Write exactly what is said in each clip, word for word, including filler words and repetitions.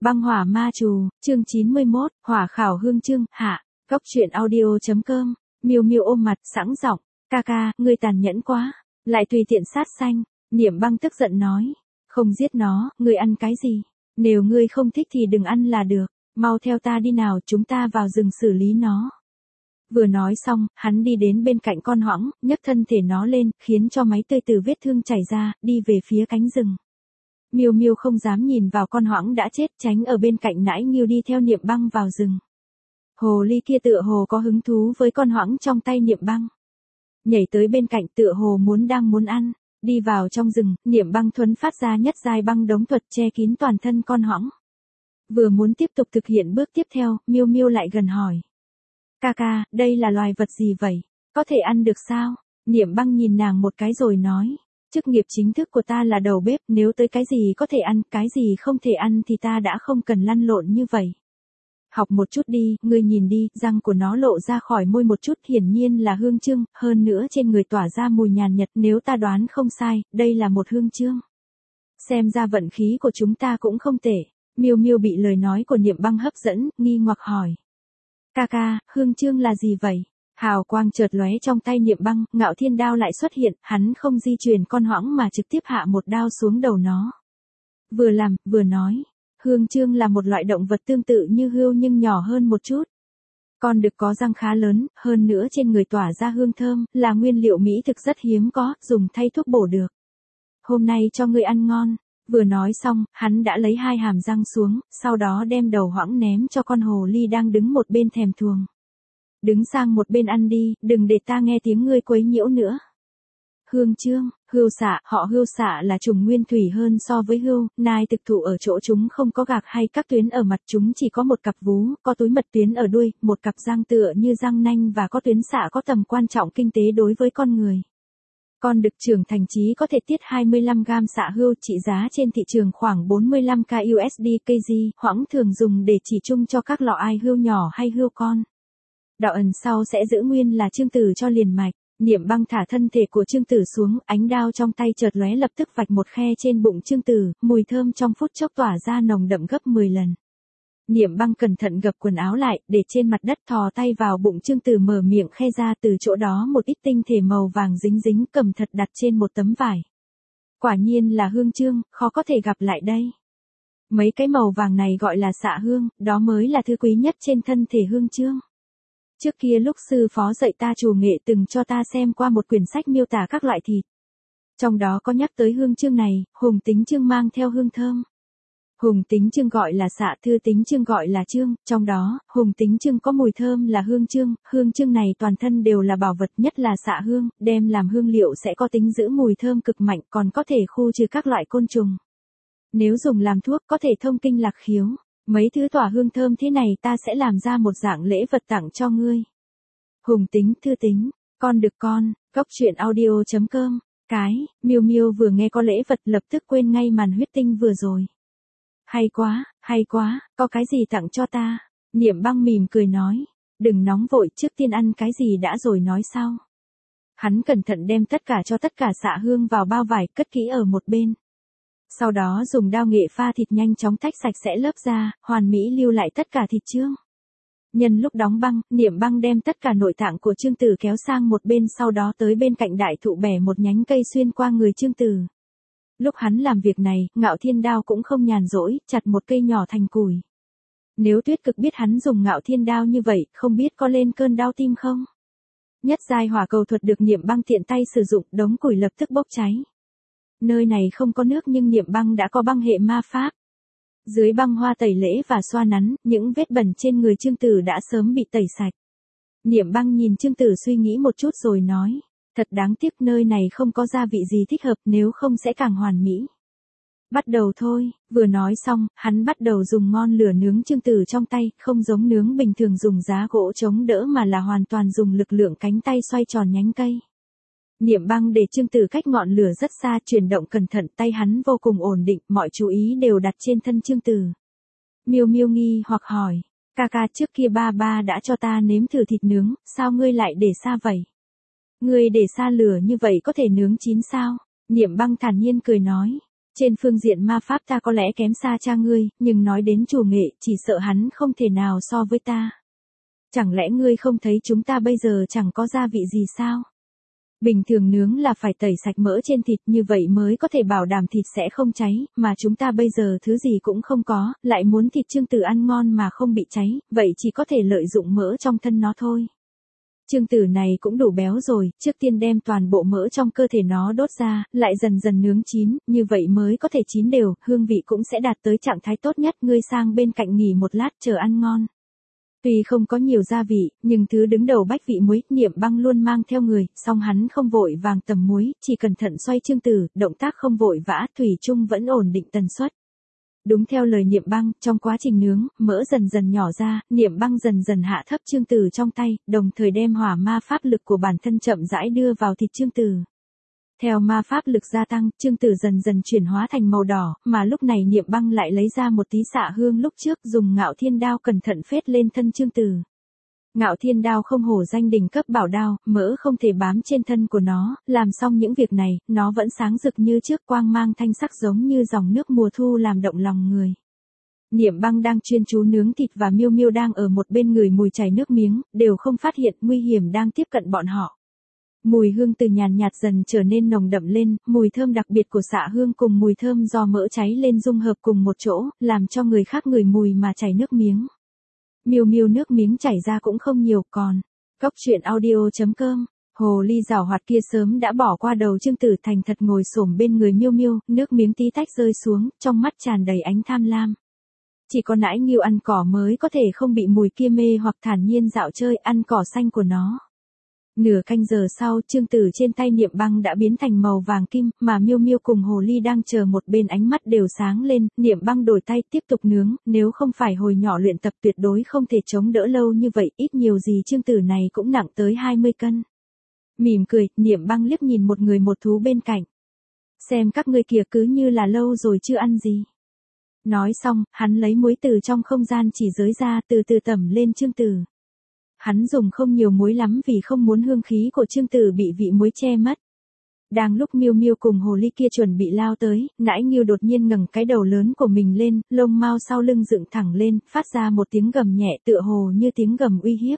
Băng hỏa ma trù, chương chín mươi mốt, hỏa khảo hương chương, hạ, góc truyện audio.com, Miêu Miêu ôm mặt, sẵn giọng, ca ca, ngươi tàn nhẫn quá, lại tùy tiện sát sanh, Niệm Băng tức giận nói, không giết nó, ngươi ăn cái gì, nếu ngươi không thích thì đừng ăn là được, mau theo ta đi nào, chúng ta vào rừng xử lý nó. Vừa nói xong, hắn đi đến bên cạnh con hoãng, nhấc thân thể nó lên, khiến cho máu tươi từ vết thương chảy ra, đi về phía cánh rừng. Miêu Miêu không dám nhìn vào con hoãng đã chết, tránh ở bên cạnh nãi Nghiêu đi theo Niệm Băng vào rừng. Hồ ly kia tựa hồ có hứng thú với con hoãng trong tay Niệm Băng. Nhảy tới bên cạnh tựa hồ muốn đang muốn ăn, đi vào trong rừng, Niệm Băng thuấn phát ra nhất giai băng đống thuật che kín toàn thân con hoãng. Vừa muốn tiếp tục thực hiện bước tiếp theo, Miêu Miêu lại gần hỏi. Ca ca, đây là loài vật gì vậy? Có thể ăn được sao? Niệm Băng nhìn nàng một cái rồi nói. Chức nghiệp chính thức của ta là đầu bếp, nếu tới cái gì có thể ăn, cái gì không thể ăn thì ta đã không cần lăn lộn như vậy. Học một chút đi, ngươi nhìn đi, răng của nó lộ ra khỏi môi một chút, hiển nhiên là hương chương, hơn nữa trên người tỏa ra mùi nhàn nhạt, nếu ta đoán không sai, đây là một hương chương. Xem ra vận khí của chúng ta cũng không tệ. Miêu Miêu bị lời nói của Niệm Băng hấp dẫn, nghi hoặc hỏi. Ca ca, hương chương là gì vậy? Hào quang chợt lóe trong tay Niệm Băng, Ngạo Thiên đao lại xuất hiện, hắn không di chuyển con hoãng mà trực tiếp hạ một đao xuống đầu nó. Vừa làm, vừa nói, hương chương là một loại động vật tương tự như hươu nhưng nhỏ hơn một chút. Con đực có răng khá lớn, hơn nữa trên người tỏa ra hương thơm, là nguyên liệu mỹ thực rất hiếm có, dùng thay thuốc bổ được. Hôm nay cho ngươi ăn ngon. Vừa nói xong, hắn đã lấy hai hàm răng xuống, sau đó đem đầu hoãng ném cho con hồ ly đang đứng một bên thèm thuồng. Đứng sang một bên ăn đi, đừng để ta nghe tiếng ngươi quấy nhiễu nữa. Hương chương, hươu xạ, họ hươu xạ là chủng nguyên thủy hơn so với hươu, nai thực thụ ở chỗ chúng không có gạc hay các tuyến ở mặt, chúng chỉ có một cặp vú, có túi mật tuyến ở đuôi, một cặp răng tựa như răng nanh và có tuyến xạ có tầm quan trọng kinh tế đối với con người. Con đực trưởng thành trí có thể tiết hai mươi lăm gam xạ hươu, trị giá trên thị trường khoảng bốn mươi lăm k u s d kg, hoãng thường dùng để chỉ chung cho các lọ ai hươu nhỏ hay hươu con. Đạo ẩn sau sẽ giữ nguyên là chương tử cho liền mạch. Niệm Băng thả thân thể của chương tử xuống, ánh đao trong tay chợt lóe lập tức vạch một khe trên bụng chương tử, mùi thơm trong phút chốc tỏa ra nồng đậm gấp mười lần. Niệm Băng cẩn thận gập quần áo lại, để trên mặt đất, thò tay vào bụng chương tử mở miệng khe ra, từ chỗ đó một ít tinh thể màu vàng dính dính cầm thật đặt trên một tấm vải. Quả nhiên là hương chương, khó có thể gặp lại đây. Mấy cái màu vàng này gọi là xạ hương, đó mới là thứ quý nhất trên thân thể hương chương. Trước kia lúc sư phó dạy ta trù nghệ từng cho ta xem qua một quyển sách miêu tả các loại thịt. Trong đó có nhắc tới hương chương này, hùng tính chương mang theo hương thơm. Hùng tính chương gọi là xạ, thư tính chương gọi là chương, trong đó, hùng tính chương có mùi thơm là hương chương, hương chương này toàn thân đều là bảo vật, nhất là xạ hương, đem làm hương liệu sẽ có tính giữ mùi thơm cực mạnh, còn có thể khu trừ các loại côn trùng. Nếu dùng làm thuốc có thể thông kinh lạc khiếu. Mấy thứ tỏa hương thơm thế này ta sẽ làm ra một dạng lễ vật tặng cho ngươi. Hùng tính, thư tính, con đực con, góc truyện audio.com, cái, Miêu Miêu vừa nghe có lễ vật lập tức quên ngay màn huyết tinh vừa rồi. Hay quá, hay quá, có cái gì tặng cho ta? Niệm Băng mỉm cười nói, đừng nóng vội, trước tiên ăn cái gì đã rồi nói sau. Hắn cẩn thận đem tất cả cho tất cả xạ hương vào bao vải, cất kỹ ở một bên. Sau đó dùng đao nghệ pha thịt nhanh chóng tách sạch sẽ lớp da, hoàn mỹ lưu lại tất cả thịt chương. Nhân lúc đóng băng, Niệm Băng đem tất cả nội tạng của chương tử kéo sang một bên, sau đó tới bên cạnh đại thụ bẻ một nhánh cây xuyên qua người chương tử. Lúc hắn làm việc này, Ngạo Thiên đao cũng không nhàn rỗi, chặt một cây nhỏ thành củi. Nếu Tuyết Cực biết hắn dùng Ngạo Thiên đao như vậy, không biết có lên cơn đau tim không? Nhất giai hỏa cầu thuật được Niệm Băng tiện tay sử dụng, đống củi lập tức bốc cháy. Nơi này không có nước nhưng Niệm Băng đã có băng hệ ma pháp. Dưới băng hoa tẩy lễ và xoa nắn, những vết bẩn trên người chương tử đã sớm bị tẩy sạch. Niệm Băng nhìn chương tử suy nghĩ một chút rồi nói, thật đáng tiếc nơi này không có gia vị gì thích hợp, nếu không sẽ càng hoàn mỹ. Bắt đầu thôi, vừa nói xong, hắn bắt đầu dùng ngọn lửa nướng chương tử trong tay, không giống nướng bình thường dùng giá gỗ chống đỡ mà là hoàn toàn dùng lực lượng cánh tay xoay tròn nhánh cây. Niệm Băng để chương tử cách ngọn lửa rất xa, chuyển động cẩn thận, tay hắn vô cùng ổn định, mọi chú ý đều đặt trên thân chương tử. Miêu Miêu nghi hoặc hỏi, ca ca trước kia ba ba đã cho ta nếm thử thịt nướng, sao ngươi lại để xa vậy? Ngươi để xa lửa như vậy có thể nướng chín sao? Niệm Băng thản nhiên cười nói, Trên phương diện ma pháp ta có lẽ kém xa cha ngươi, nhưng nói đến chủ nghệ, chỉ sợ hắn không thể nào so với ta. Chẳng lẽ ngươi không thấy chúng ta bây giờ chẳng có gia vị gì sao? Bình thường nướng là phải tẩy sạch mỡ trên thịt, như vậy mới có thể bảo đảm thịt sẽ không cháy, mà chúng ta bây giờ thứ gì cũng không có, lại muốn thịt Chương Tử ăn ngon mà không bị cháy, vậy chỉ có thể lợi dụng mỡ trong thân nó thôi. Chương Tử này cũng đủ béo rồi, trước tiên đem toàn bộ mỡ trong cơ thể nó đốt ra, lại dần dần nướng chín, như vậy mới có thể chín đều, hương vị cũng sẽ đạt tới trạng thái tốt nhất, ngươi sang bên cạnh nghỉ một lát chờ ăn ngon. Tuy không có nhiều gia vị, nhưng thứ đứng đầu bách vị muối, Niệm Băng luôn mang theo người, song hắn không vội vàng tầm muối, chỉ cẩn thận xoay Chương Tử, động tác không vội vã, thủy chung vẫn ổn định tần suất. Đúng theo lời Niệm Băng, trong quá trình nướng, mỡ dần dần nhỏ ra, Niệm Băng dần dần hạ thấp Chương Tử trong tay, đồng thời đem hỏa ma pháp lực của bản thân chậm rãi đưa vào thịt Chương Tử. Theo ma pháp lực gia tăng, Chương Tử dần dần chuyển hóa thành màu đỏ, mà lúc này Niệm Băng lại lấy ra một tí xạ hương lúc trước dùng Ngạo Thiên Đao cẩn thận phết lên thân Chương Tử. Ngạo Thiên Đao không hổ danh đỉnh cấp bảo đao, mỡ không thể bám trên thân của nó, làm xong những việc này, nó vẫn sáng rực như trước, quang mang thanh sắc giống như dòng nước mùa thu làm động lòng người. Niệm Băng đang chuyên chú nướng thịt và Miêu Miêu đang ở một bên người mùi chảy nước miếng, đều không phát hiện nguy hiểm đang tiếp cận bọn họ. Mùi hương từ nhàn nhạt dần trở nên nồng đậm lên, mùi thơm đặc biệt của xạ hương cùng mùi thơm do mỡ cháy lên dung hợp cùng một chỗ, làm cho người khác ngửi mùi mà chảy nước miếng. Miêu Miêu nước miếng chảy ra cũng không nhiều, còn Cốc truyện audio chấm com, hồ ly giảo hoạt kia sớm đã bỏ qua đầu Chương Tử thành thật ngồi xổm bên người Miêu Miêu, nước miếng tí tách rơi xuống, trong mắt tràn đầy ánh tham lam. Chỉ có nãi nghiêu ăn cỏ mới có thể không bị mùi kia mê hoặc thản nhiên dạo chơi ăn cỏ xanh của nó. Nửa canh giờ sau, Chương Tử trên tay Niệm Băng đã biến thành màu vàng kim, mà Miêu Miêu cùng hồ ly đang chờ một bên ánh mắt đều sáng lên, Niệm Băng đổi tay tiếp tục nướng, nếu không phải hồi nhỏ luyện tập tuyệt đối không thể chống đỡ lâu như vậy, ít nhiều gì Chương Tử này cũng nặng tới hai mươi cân. Mỉm cười, Niệm Băng liếc nhìn một người một thú bên cạnh. Xem các ngươi kìa, cứ như là lâu rồi chưa ăn gì. Nói xong, hắn lấy muối từ trong không gian chỉ giới ra, từ từ tẩm lên Chương Tử. Hắn dùng không nhiều muối lắm vì không muốn hương khí của Chương Tử bị vị muối che mất. Đang lúc Miêu Miêu cùng hồ ly kia chuẩn bị lao tới, nãi nghiêu đột nhiên ngẩng cái đầu lớn của mình lên, lông mao sau lưng dựng thẳng lên, phát ra một tiếng gầm nhẹ tựa hồ như tiếng gầm uy hiếp.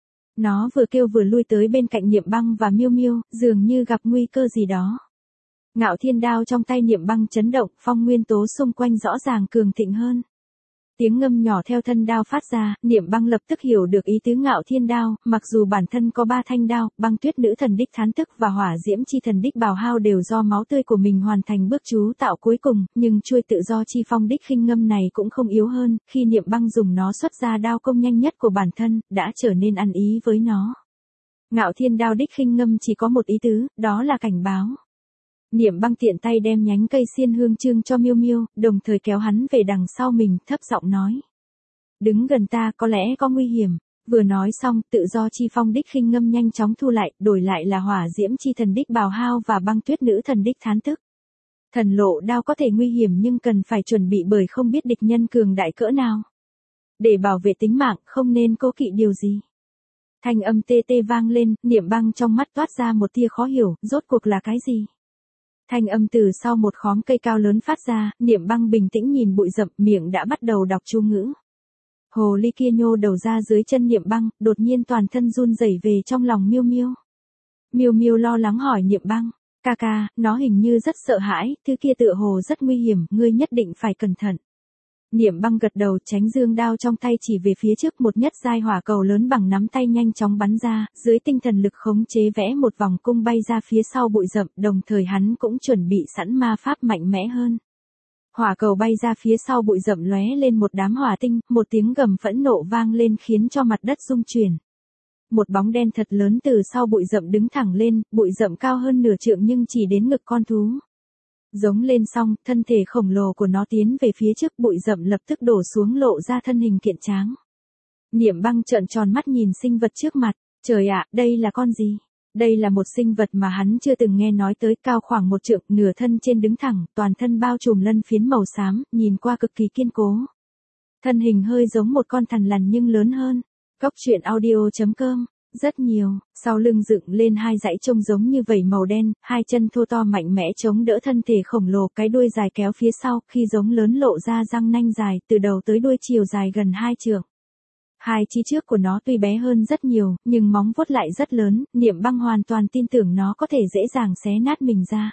Nó vừa kêu vừa lui tới bên cạnh Niệm Băng và Miêu Miêu, dường như gặp nguy cơ gì đó. Ngạo Thiên Đao trong tay Niệm Băng chấn động, phong nguyên tố xung quanh rõ ràng cường thịnh hơn. Tiếng ngâm nhỏ theo thân đao phát ra, Niệm Băng lập tức hiểu được ý tứ Ngạo Thiên Đao, mặc dù bản thân có ba thanh đao, Băng Tuyết Nữ Thần Đích Thán Tức và Hỏa Diễm Chi Thần Đích Bào Hao đều do máu tươi của mình hoàn thành bước chú tạo cuối cùng, nhưng chuôi tự do chi phong đích khinh ngâm này cũng không yếu hơn, khi Niệm Băng dùng nó xuất ra đao công nhanh nhất của bản thân, đã trở nên ăn ý với nó. Ngạo Thiên Đao đích khinh ngâm chỉ có một ý tứ, đó là cảnh báo. Niệm Băng tiện tay đem nhánh cây xiên hương chương cho Miêu Miêu, đồng thời kéo hắn về đằng sau mình, thấp giọng nói. Đứng gần ta, có lẽ có nguy hiểm. Vừa nói xong, tự do chi phong đích khinh ngâm nhanh chóng thu lại, đổi lại là hỏa diễm chi thần đích bào hao và băng tuyết nữ thần đích thán tức. Thần lộ đao có thể nguy hiểm nhưng cần phải chuẩn bị bởi không biết địch nhân cường đại cỡ nào. Để bảo vệ tính mạng, không nên cố kỵ điều gì. Thanh âm tê tê vang lên, Niệm Băng trong mắt toát ra một tia khó hiểu, rốt cuộc là cái gì? Thanh âm từ sau một khóm cây cao lớn phát ra, Niệm Băng bình tĩnh nhìn bụi rậm, miệng đã bắt đầu đọc chú ngữ. Hồ ly kia nhô đầu ra dưới chân Niệm Băng, đột nhiên toàn thân run rẩy về trong lòng Miêu Miêu. Miêu Miêu lo lắng hỏi Niệm Băng, ca ca, nó hình như rất sợ hãi, thứ kia tựa hồ rất nguy hiểm, ngươi nhất định phải cẩn thận. Niệm Băng gật đầu, tránh dương đao trong tay chỉ về phía trước, một nhất giai hỏa cầu lớn bằng nắm tay nhanh chóng bắn ra, dưới tinh thần lực khống chế vẽ một vòng cung bay ra phía sau bụi rậm, đồng thời hắn cũng chuẩn bị sẵn ma pháp mạnh mẽ hơn. Hỏa cầu bay ra phía sau bụi rậm lóe lên một đám hỏa tinh, một tiếng gầm phẫn nộ vang lên khiến cho mặt đất rung chuyển. Một bóng đen thật lớn từ sau bụi rậm đứng thẳng lên, bụi rậm cao hơn nửa trượng nhưng chỉ đến ngực con thú. Giống lên xong, thân thể khổng lồ của nó tiến về phía trước, bụi rậm lập tức đổ xuống lộ ra thân hình kiện tráng. Niệm Băng trợn tròn mắt nhìn sinh vật trước mặt, trời ạ, đây là con gì? Đây là một sinh vật mà hắn chưa từng nghe nói tới, cao khoảng một trượng, nửa thân trên đứng thẳng, toàn thân bao trùm lân phiến màu xám, nhìn qua cực kỳ kiên cố. Thân hình hơi giống một con thằn lằn nhưng lớn hơn. Cốc truyện audio chấm com Rất nhiều, sau lưng dựng lên hai dãy trông giống như vảy màu đen, hai chân thô to mạnh mẽ chống đỡ thân thể khổng lồ, cái đuôi dài kéo phía sau, khi giống lớn lộ ra răng nanh dài, từ đầu tới đuôi chiều dài gần hai trượng. Hai chi trước của nó tuy bé hơn rất nhiều, nhưng móng vuốt lại rất lớn, Niệm Băng hoàn toàn tin tưởng nó có thể dễ dàng xé nát mình ra.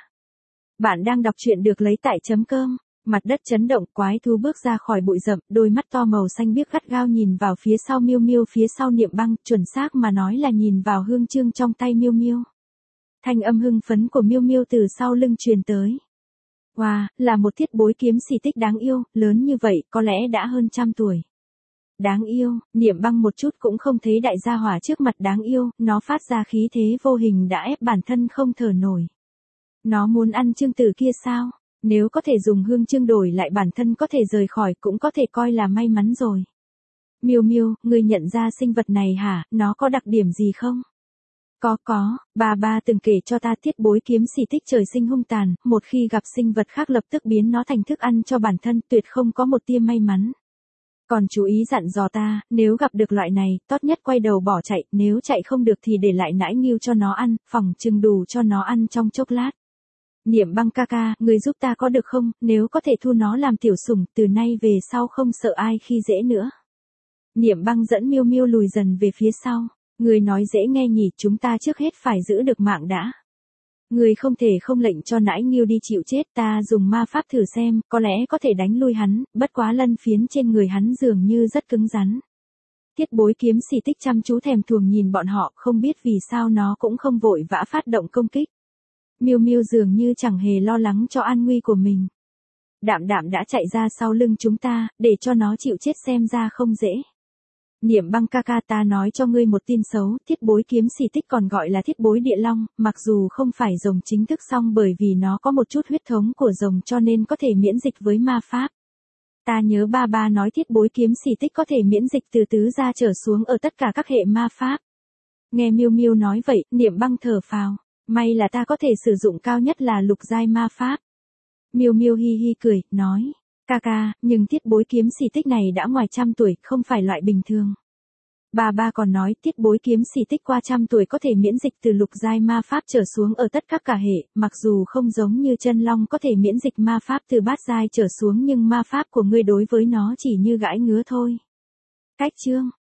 Bạn đang đọc truyện được lấy tại chấm cơm. Mặt đất chấn động, quái thú bước ra khỏi bụi rậm, đôi mắt to màu xanh biếc gắt gao nhìn vào phía sau Miêu Miêu, phía sau Niệm Băng, chuẩn xác mà nói là nhìn vào hương chương trong tay Miêu Miêu. Thanh âm hưng phấn của Miêu Miêu từ sau lưng truyền tới. Wow, là một thiết bối kiếm xì tích đáng yêu, lớn như vậy, có lẽ đã hơn trăm tuổi. Đáng yêu, Niệm Băng một chút cũng không thấy đại gia hỏa trước mặt đáng yêu, nó phát ra khí thế vô hình đã ép bản thân không thở nổi. Nó muốn ăn chương tử kia sao? Nếu có thể dùng hương chương đổi lại bản thân có thể rời khỏi cũng có thể coi là may mắn rồi. Miêu Miêu, ngươi nhận ra sinh vật này hả, nó có đặc điểm gì không? Có có, bà ba từng kể cho ta thiết bối kiếm xì tích trời sinh hung tàn, một khi gặp sinh vật khác lập tức biến nó thành thức ăn cho bản thân, tuyệt không có một tia may mắn. Còn chú ý dặn dò ta, nếu gặp được loại này, tốt nhất quay đầu bỏ chạy, nếu chạy không được thì để lại nãi nghiêu cho nó ăn, phòng chừng đủ cho nó ăn trong chốc lát. Niệm Băng ca ca, người giúp ta có được không, nếu có thể thu nó làm tiểu sủng, từ nay về sau không sợ ai khi dễ nữa. Niệm Băng dẫn Miêu Miêu lùi dần về phía sau, người nói dễ nghe nhỉ, chúng ta trước hết phải giữ được mạng đã. Người không thể không lệnh cho nãi nghiêu đi chịu chết, ta dùng ma pháp thử xem, có lẽ có thể đánh lui hắn, bất quá lân phiến trên người hắn dường như rất cứng rắn. Thiết bối kiếm xì tích chăm chú thèm thuồng nhìn bọn họ, không biết vì sao nó cũng không vội vã phát động công kích. Miêu Miêu dường như chẳng hề lo lắng cho an nguy của mình. Đạm Đạm đã chạy ra sau lưng chúng ta, để cho nó chịu chết xem ra không dễ. Niệm Băng ca ca, ta nói cho ngươi một tin xấu, thiết bối kiếm xì tích còn gọi là thiết bối địa long, mặc dù không phải rồng chính thức song bởi vì nó có một chút huyết thống của rồng cho nên có thể miễn dịch với ma pháp. Ta nhớ ba ba nói thiết bối kiếm xì tích có thể miễn dịch từ tứ gia trở xuống ở tất cả các hệ ma pháp. Nghe Miêu Miêu nói vậy, Niệm Băng thở phào. May là ta có thể sử dụng cao nhất là lục giai ma pháp. Miêu Miêu hi hi cười, nói, ca ca, nhưng thiết bối kiếm xì tích này đã ngoài trăm tuổi, không phải loại bình thường. Bà ba còn nói, thiết bối kiếm xì tích qua trăm tuổi có thể miễn dịch từ lục giai ma pháp trở xuống ở tất các cả hệ, mặc dù không giống như chân long có thể miễn dịch ma pháp từ bát giai trở xuống nhưng ma pháp của ngươi đối với nó chỉ như gãi ngứa thôi. Cách chương